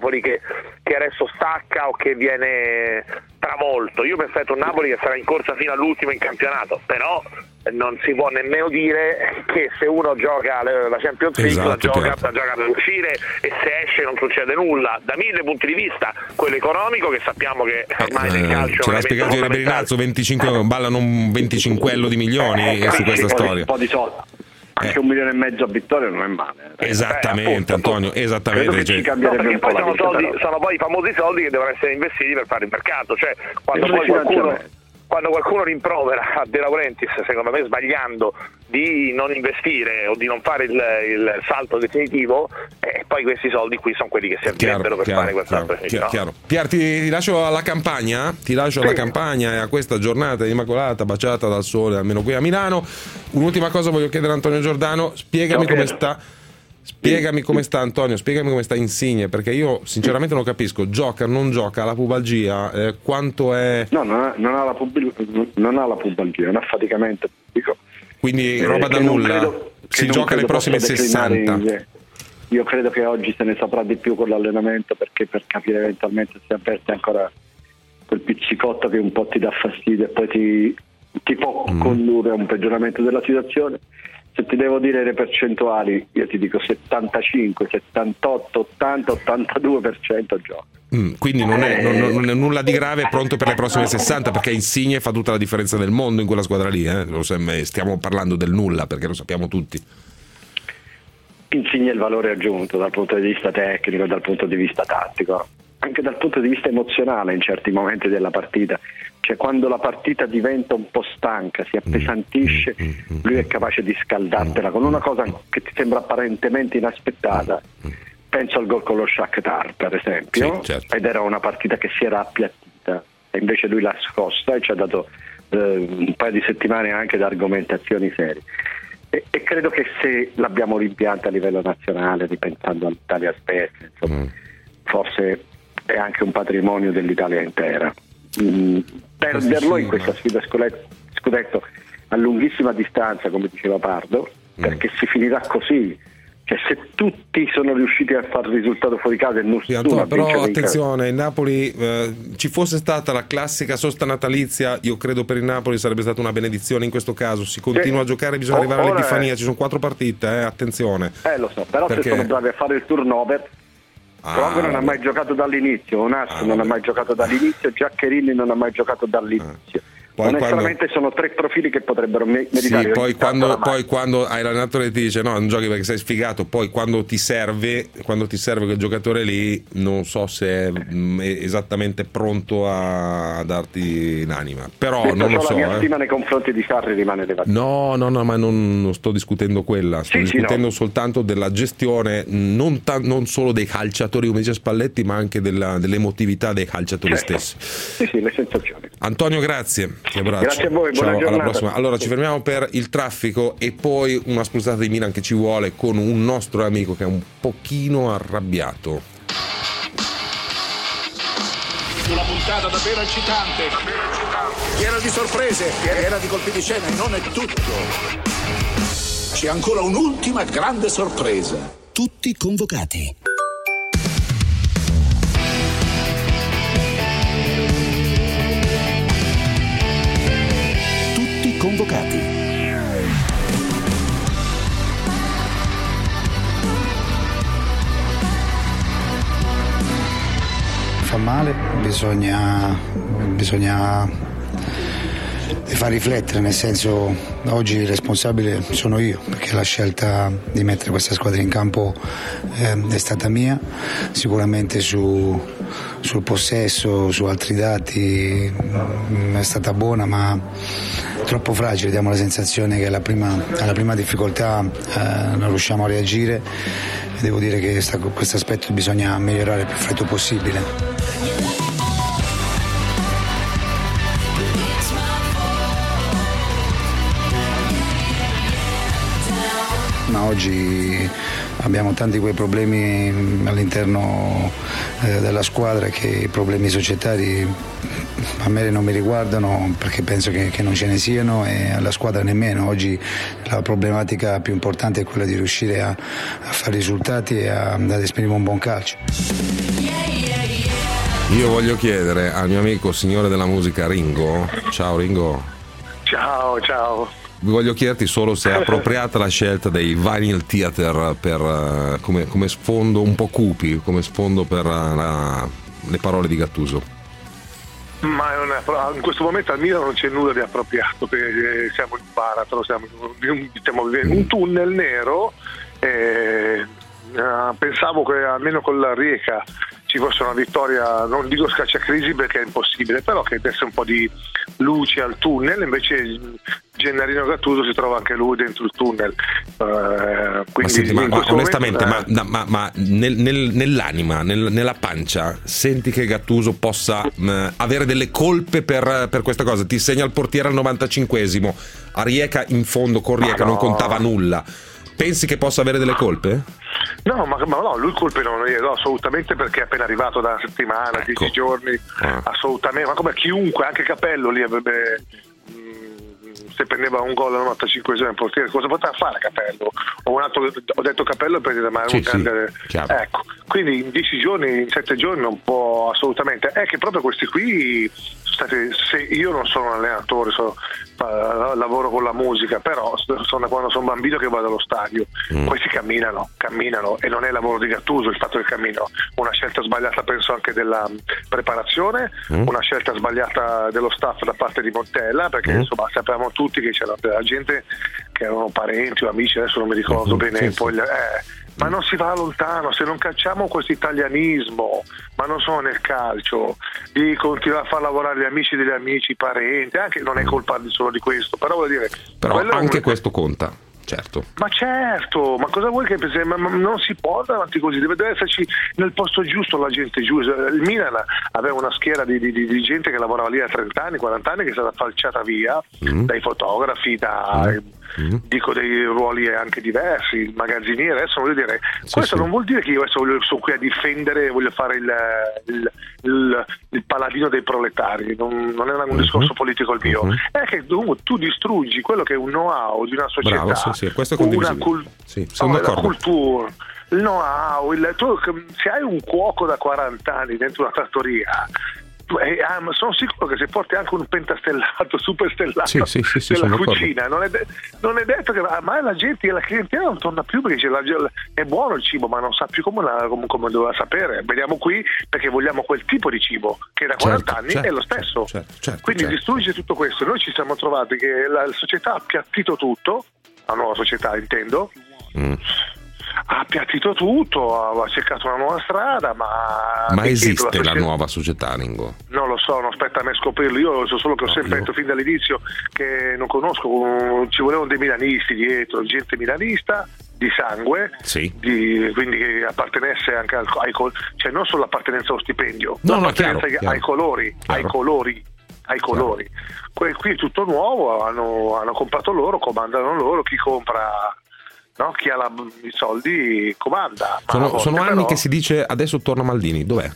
Napoli che, che adesso stacca o che viene travolto. Io mi aspetto un Napoli che sarà in corsa fino all'ultimo in campionato, però non si può nemmeno dire che se uno gioca la Champions League esatto, la, gioca, la gioca per uscire e se esce non succede nulla, da mille punti di vista, quello economico, che sappiamo che ormai nel calcio ce l'ha spiegato ieri Berinazzo, venticinque ballano un venticinquello di milioni eh, su questa storia, un po' di soldi. Anche eh. un milione e mezzo a vittoria non è male. Eh. Esattamente, eh, appunto, Antonio, esattamente. Cioè, no, perché poi sono, soldi, sono poi i famosi soldi che devono essere investiti per fare il mercato. Cioè, quando poi qualcuno, quando qualcuno rimprovera a De Laurentiis, secondo me sbagliando, di non investire o di non fare il, il salto definitivo, e eh, poi questi soldi qui sono quelli che servirebbero per chiaro, fare quel salto definitivo. No? Chiaro. Pier, ti, ti lascio alla campagna, ti lascio sì. alla campagna e a questa giornata immacolata, baciata dal sole, almeno qui a Milano. Un'ultima cosa voglio chiedere a Antonio Giordano, spiegami okay. come sta. Spiegami come sta Antonio, spiegami come sta Insigne, perché io sinceramente non capisco, gioca, non gioca, la pubalgia, eh, quanto è... No, non ha, non ha la pubalgia, non ha la pubalgia, è un affaticamento pubblico. Quindi roba da nulla, credo, si gioca nei prossimi sessanta. In, io credo che oggi se ne saprà di più con l'allenamento, perché per capire eventualmente se avverte ancora quel pizzicotto che un po' ti dà fastidio e poi ti, ti può mm. condurre a un peggioramento della situazione. Se ti devo dire le percentuali, io ti dico settantacinque, settantotto, ottanta, ottantadue per cento gioco. Mm, quindi non è, non, non è nulla di grave, è pronto per le prossime sessanta, perché Insigne fa tutta la differenza del mondo in quella squadra lì, eh? Stiamo parlando del nulla, perché lo sappiamo tutti. Insigne il valore aggiunto dal punto di vista tecnico, dal punto di vista tattico, anche dal punto di vista emozionale in certi momenti della partita. Cioè, quando la partita diventa un po' stanca, si appesantisce, lui è capace di scaldartela con una cosa che ti sembra apparentemente inaspettata. Penso al gol con lo Shakhtar, per esempio, sì, certo. Ed era una partita che si era appiattita e invece lui l'ha scossa e ci ha dato eh, un paio di settimane anche da argomentazioni serie. E, e credo che se l'abbiamo rimpianta a livello nazionale, ripensando all'Italia stessa, insomma, mm. forse è anche un patrimonio dell'Italia intera. Mm, perderlo in questa sfida scudetto a lunghissima distanza, come diceva Pardo, mm. perché si finirà così. Cioè, se tutti sono riusciti a fare il risultato fuori casa e nessuno sì, Antonio, però attenzione, il Napoli eh, ci fosse stata la classica sosta natalizia, io credo per il Napoli sarebbe stata una benedizione. In questo caso si continua sì. a giocare, bisogna oh, arrivare all'Epifania, è... ci sono quattro partite, eh, attenzione. Eh lo so, però perché... se sono bravi a fare il turnover. Ah, Proprio non ha mai giocato dall'inizio, Onas ah, non vabbè. ha mai giocato dall'inizio, Giaccherini non ha mai giocato dall'inizio. Ah. Poi onestamente quando... sono tre profili che potrebbero meritare. Sì, poi quando, poi quando hai l'allenatore che ti dice no, non giochi perché sei sfigato, poi quando ti serve, quando ti serve quel giocatore lì, non so se è esattamente pronto a darti l'anima. Però Detto non lo so. La mia eh. stima nei confronti di Sarri rimane elevata. No, no, no, ma non, non sto discutendo quella, sto sì, discutendo sì, no. soltanto della gestione, non, ta- non solo dei calciatori, come dice Spalletti, ma anche della, dell'emotività dei calciatori certo. stessi. Sì, sì, le sensazioni. Antonio, grazie. Ti abbraccio. Grazie a voi, buona Ciao, giornata. Alla prossima. Allora ci fermiamo per il traffico e poi una spruzzata di Milan che ci vuole con un nostro amico che è un pochino arrabbiato. Una puntata davvero eccitante, piena di sorprese, piena di colpi di scena, e non è tutto. C'è ancora un'ultima grande sorpresa. Tutti convocati. Convocati. Fa male, bisogna bisogna far riflettere, nel senso oggi il responsabile sono io, perché la scelta di mettere questa squadra in campo eh, è stata mia. Sicuramente su, sul possesso, su altri dati mh, è stata buona, ma troppo fragile. Diamo la sensazione che alla prima, alla prima difficoltà eh, non riusciamo a reagire, e devo dire che questo aspetto bisogna migliorare il più freddo possibile. Ma oggi abbiamo tanti quei problemi all'interno eh, della squadra, che i problemi societari a me non mi riguardano, perché penso che, che non ce ne siano, e alla squadra nemmeno. Oggi la problematica più importante è quella di riuscire a, a fare risultati e a, ad esprimere un buon calcio. Io voglio chiedere al mio amico signore della musica Ringo, ciao Ringo. Ciao, ciao. Voglio chiederti solo se è appropriata la scelta dei Vinyl Theater per, uh, come, come sfondo un po' cupi, come sfondo per uh, la, le parole di Gattuso. Ma è una, in questo momento al Milan non c'è nulla di appropriato, perché siamo in baratro, siamo in un, stiamo vivendo un tunnel nero. E, uh, pensavo che almeno con la Rijeka ci fosse una vittoria, non dico scacciacrisi perché è impossibile, però che desse un po' di luce al tunnel. Invece Gennarino Gattuso si trova anche lui dentro il tunnel. Uh, quindi ma, senti, ma, ma onestamente, momento, ma, ma, ma nel, nel, nell'anima, nel, nella pancia, senti che Gattuso possa mh, avere delle colpe per, per questa cosa? Ti segna il portiere al novantacinquesimo, a Rijeka in fondo con Rijeka no. non contava nulla. Pensi che possa avere delle colpe? No, ma, ma no, lui colpe non ne do assolutamente, perché è appena arrivato da una settimana, ecco. dieci giorni, ah. assolutamente, ma come chiunque, anche Capello lì avrebbe, mh, se prendeva un gol al novantacinquesimo in portiere, cosa poteva fare Capello? Ho, un altro, ho detto Capello per dire, ma è sì, un grande... Sì, ecco, quindi in dieci giorni, in sette giorni non può assolutamente, è che proprio questi qui, stati, se io non sono un allenatore, so, lavoro con la musica, però sono da quando sono bambino che vado allo stadio, mm. questi camminano, camminano e non è lavoro di Gattuso il fatto del cammino, una scelta sbagliata penso anche della preparazione, mm. una scelta sbagliata dello staff da parte di Montella, perché mm. insomma sappiamo tutti che c'era della gente che erano parenti o amici, adesso non mi ricordo mm-hmm. bene, sì, poi sì. Eh, ma non si va lontano se non cacciamo questo italianismo, ma non solo nel calcio, di continuare a far lavorare gli amici degli amici, i parenti, anche non è colpa solo di questo, però vuol dire, però anche un... questo conta, certo. Ma certo, ma cosa vuoi che pensi? Ma non si può andare avanti così, deve esserci nel posto giusto la gente giusta. Il Milan aveva una schiera di, di, di gente che lavorava lì a trenta anni, quaranta anni, che è stata falciata via mm. dai fotografi, da mm. dico dei ruoli anche diversi, il magazziniere. Adesso voglio dire, sì, questo sì. non vuol dire che io adesso voglio, sono qui a difendere, voglio fare il, il, il, il paladino dei proletari, non, non è un mm-hmm. discorso politico il mio, mm-hmm. è che tu, tu distruggi quello che è un know-how di una società. Bravo, sì, sì, questo è condivisibile. Una cul- sì, sono d'accordo. La cultura, il know-how, il, tu, se hai un cuoco da quaranta anni dentro una trattoria, Eh, ah, ma sono sicuro che se porti anche un pentastellato, superstellato sì, sì, sì, sì, della cucina, non è, de- non è detto che ma la gente, la clientela non torna più, perché la, è buono il cibo, ma non sa più come, la, come, come doveva sapere. Veniamo qui perché vogliamo quel tipo di cibo che da quaranta certo, anni certo, è lo stesso. Certo, certo, Quindi certo. distrugge tutto questo. Noi ci siamo trovati che la, la società ha appiattito tutto, la nuova società intendo. Mm. Ha appiattito tutto, ha cercato una nuova strada, ma... Ma esiste la, società... la nuova società, Ringo? Non lo so, non aspetta a me scoprirlo. Io so solo che ho no, sempre io... detto fin dall'inizio che non conosco, ci volevano dei milanisti dietro, gente milanista di sangue, sì. di, quindi che appartenesse anche al, ai colori, cioè non solo l'appartenenza allo stipendio, no, l'appartenenza no, chiaro, ai chiaro. colori, chiaro. ai colori. ai colori. Qui, qui è tutto nuovo, hanno, hanno comprato loro, comandano loro, chi compra... No, chi ha la, i soldi comanda. Sono, sono anni però... che si dice adesso torna Maldini, dov'è?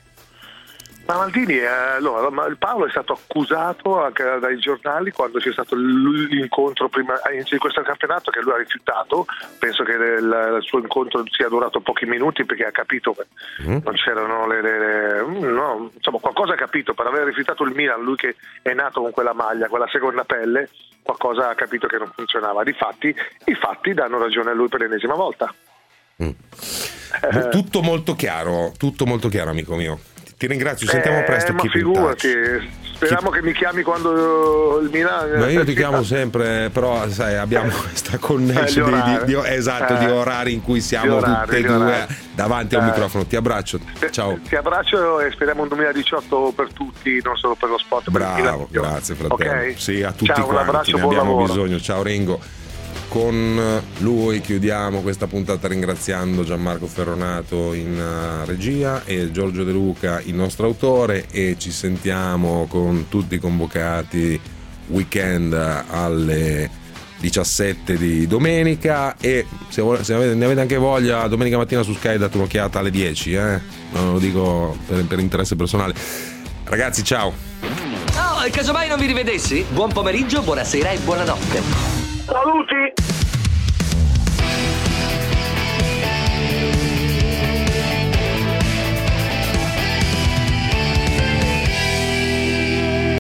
Ma Maldini, eh, allora, Paolo è stato accusato anche dai giornali quando c'è stato l'incontro prima all'inizio di questo campionato, che lui ha rifiutato. Penso che il, il suo incontro sia durato pochi minuti, perché ha capito che mm. non c'erano le, le, le no, insomma qualcosa ha capito per aver rifiutato il Milan, lui che è nato con quella maglia, quella seconda pelle, qualcosa ha capito che non funzionava. Difatti i fatti danno ragione a lui per l'ennesima volta. Mm. Eh. Tutto molto chiaro, tutto molto chiaro, amico mio. Ti ringrazio, ci sentiamo eh, presto. Ma figurati, speriamo Keep... che mi chiami quando il Milan. Ma io ti chiamo sempre, però sai, abbiamo questa connection eh, di, di, di, esatto, eh, di orari in cui siamo orari, tutte e due orari. davanti a un eh. microfono. Ti abbraccio, ciao. Ti abbraccio e speriamo un duemiladiciotto per tutti, non solo per lo sport. Bravo, grazie fratello. Okay. Sì, a tutti ciao, quanti, un abbraccio, ne buon abbiamo lavoro. bisogno. Ciao Ringo. Con lui chiudiamo questa puntata ringraziando Gianmarco Ferronato in uh, regia e Giorgio De Luca, il nostro autore, e ci sentiamo con tutti i convocati weekend alle diciassette di domenica, e se, vo- se avete, ne avete anche voglia, domenica mattina su Sky date un'occhiata alle dieci, eh? Non lo dico per, per interesse personale. Ragazzi, ciao. Oh, e casomai non vi rivedessi? Buon pomeriggio, buonasera e buonanotte. Saluti!